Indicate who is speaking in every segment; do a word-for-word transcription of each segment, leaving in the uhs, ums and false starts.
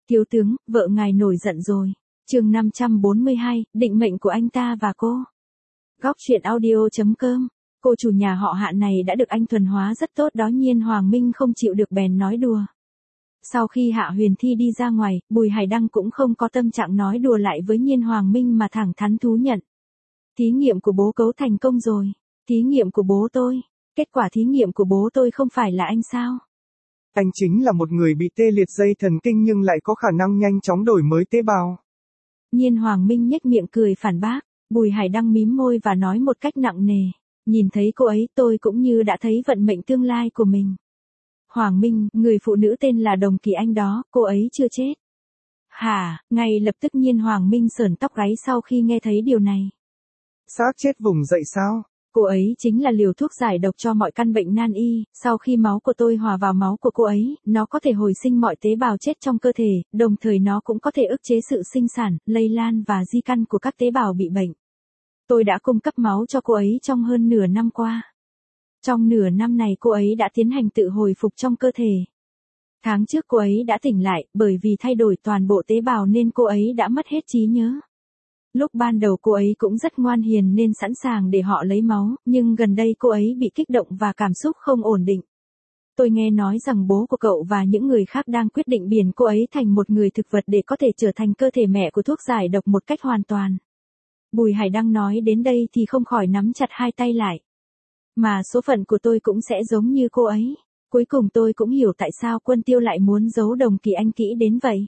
Speaker 1: Thiếu tướng, vợ ngài nổi giận rồi. Chương năm trăm bốn mươi hai, định mệnh của anh ta và cô. Góc truyện audio chấm com. Cô chủ nhà họ Hạ này đã được anh thuần hóa rất tốt đó. Nhiên Hoàng Minh không chịu được bèn nói đùa. Sau khi Hạ Huyền Thi đi ra ngoài, Bùi Hải Đăng cũng không có tâm trạng nói đùa lại với Nhiên Hoàng Minh mà thẳng thắn thú nhận. Thí nghiệm của bố cấu thành công rồi. Thí nghiệm của bố tôi. Kết quả thí nghiệm của bố tôi không phải là anh sao?
Speaker 2: Anh chính là một người bị tê liệt dây thần kinh nhưng lại có khả năng nhanh chóng đổi mới tế bào.
Speaker 1: Nhiên Hoàng Minh nhếch miệng cười phản bác. Bùi Hải Đăng mím môi và nói một cách nặng nề. Nhìn thấy cô ấy tôi cũng như đã thấy vận mệnh tương lai của mình. Hoàng Minh, người phụ nữ tên là Đồng Kỳ Anh đó, cô ấy chưa chết. Hả, ngay lập tức Nhiên Hoàng Minh sởn tóc gáy sau khi nghe thấy điều này.
Speaker 2: Xác chết vùng dậy sao?
Speaker 1: Cô ấy chính là liều thuốc giải độc cho mọi căn bệnh nan y, sau khi máu của tôi hòa vào máu của cô ấy, nó có thể hồi sinh mọi tế bào chết trong cơ thể, đồng thời nó cũng có thể ức chế sự sinh sản, lây lan và di căn của các tế bào bị bệnh. Tôi đã cung cấp máu cho cô ấy trong hơn nửa năm qua. Trong nửa năm này cô ấy đã tiến hành tự hồi phục trong cơ thể. Tháng trước cô ấy đã tỉnh lại, bởi vì thay đổi toàn bộ tế bào nên cô ấy đã mất hết trí nhớ. Lúc ban đầu cô ấy cũng rất ngoan hiền nên sẵn sàng để họ lấy máu, nhưng gần đây cô ấy bị kích động và cảm xúc không ổn định. Tôi nghe nói rằng bố của cậu và những người khác đang quyết định biến cô ấy thành một người thực vật để có thể trở thành cơ thể mẹ của thuốc giải độc một cách hoàn toàn. Bùi Hải Đăng nói đến đây thì không khỏi nắm chặt hai tay lại. Mà số phận của tôi cũng sẽ giống như cô ấy. Cuối cùng tôi cũng hiểu tại sao Quân Tiêu lại muốn giấu Đồng Kỳ Anh kỹ đến vậy.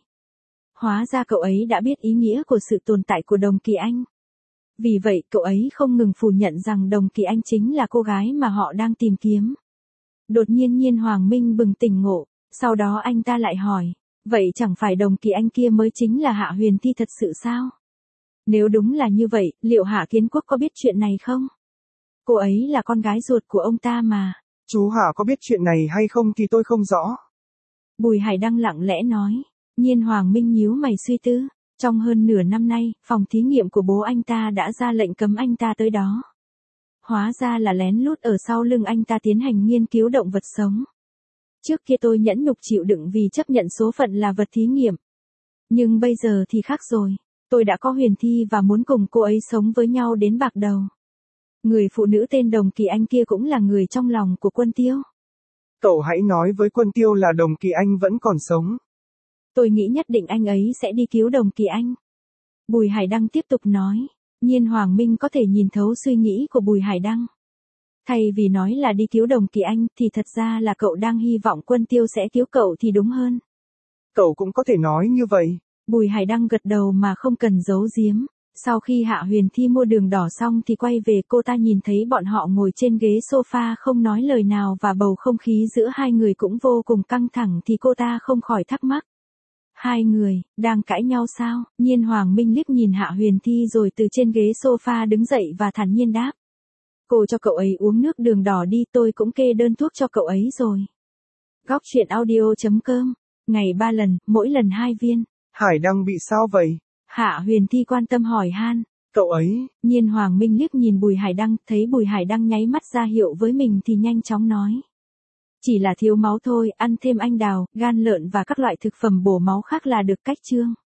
Speaker 1: Hóa ra cậu ấy đã biết ý nghĩa của sự tồn tại của Đồng Kỳ Anh. Vì vậy cậu ấy không ngừng phủ nhận rằng Đồng Kỳ Anh chính là cô gái mà họ đang tìm kiếm. Đột nhiên Nhiên Hoàng Minh bừng tỉnh ngộ, sau đó anh ta lại hỏi, vậy chẳng phải Đồng Kỳ Anh kia mới chính là Hạ Huyền Thi thật sự sao? Nếu đúng là như vậy, liệu Hạ Kiến Quốc có biết chuyện này không? Cô ấy là con gái ruột của ông ta mà.
Speaker 2: Chú Hạ có biết chuyện này hay không thì tôi không rõ.
Speaker 1: Bùi Hải Đăng lặng lẽ nói. Nhiên Hoàng Minh nhíu mày suy tư. Trong hơn nửa năm nay, phòng thí nghiệm của bố anh ta đã ra lệnh cấm anh ta tới đó. Hóa ra là lén lút ở sau lưng anh ta tiến hành nghiên cứu động vật sống. Trước kia tôi nhẫn nhục chịu đựng vì chấp nhận số phận là vật thí nghiệm. Nhưng bây giờ thì khác rồi. Tôi đã có Huyền Thi và muốn cùng cô ấy sống với nhau đến bạc đầu. Người phụ nữ tên Đồng Kỳ Anh kia cũng là người trong lòng của Quân Tiêu.
Speaker 2: Cậu hãy nói với Quân Tiêu là Đồng Kỳ Anh vẫn còn sống.
Speaker 1: Tôi nghĩ nhất định anh ấy sẽ đi cứu Đồng Kỳ Anh. Bùi Hải Đăng tiếp tục nói. Nhiên Hoàng Minh có thể nhìn thấu suy nghĩ của Bùi Hải Đăng. Thay vì nói là đi cứu Đồng Kỳ Anh thì thật ra là cậu đang hy vọng Quân Tiêu sẽ cứu cậu thì đúng hơn.
Speaker 2: Cậu cũng có thể nói như vậy.
Speaker 1: Bùi Hải Đăng gật đầu mà không cần giấu giếm. Sau khi Hạ Huyền Thi mua đường đỏ xong thì quay về, cô ta nhìn thấy bọn họ ngồi trên ghế sofa không nói lời nào và bầu không khí giữa hai người cũng vô cùng căng thẳng thì cô ta không khỏi thắc mắc. Hai người, đang cãi nhau sao? Nhiên Hoàng Minh liếc nhìn Hạ Huyền Thi rồi từ trên ghế sofa đứng dậy và thản nhiên đáp. Cô cho cậu ấy uống nước đường đỏ đi, tôi cũng kê đơn thuốc cho cậu ấy rồi. Góc truyện audio chấm com. Ngày ba lần, mỗi lần hai viên.
Speaker 2: Hải Đăng bị sao vậy?
Speaker 1: Hạ Huyền Thi quan tâm hỏi han.
Speaker 2: Cậu ấy.
Speaker 1: Nhiên Hoàng Minh liếc nhìn Bùi Hải Đăng, thấy Bùi Hải Đăng nháy mắt ra hiệu với mình thì nhanh chóng nói. Chỉ là thiếu máu thôi, ăn thêm anh đào, gan lợn và các loại thực phẩm bổ máu khác là được cách chương.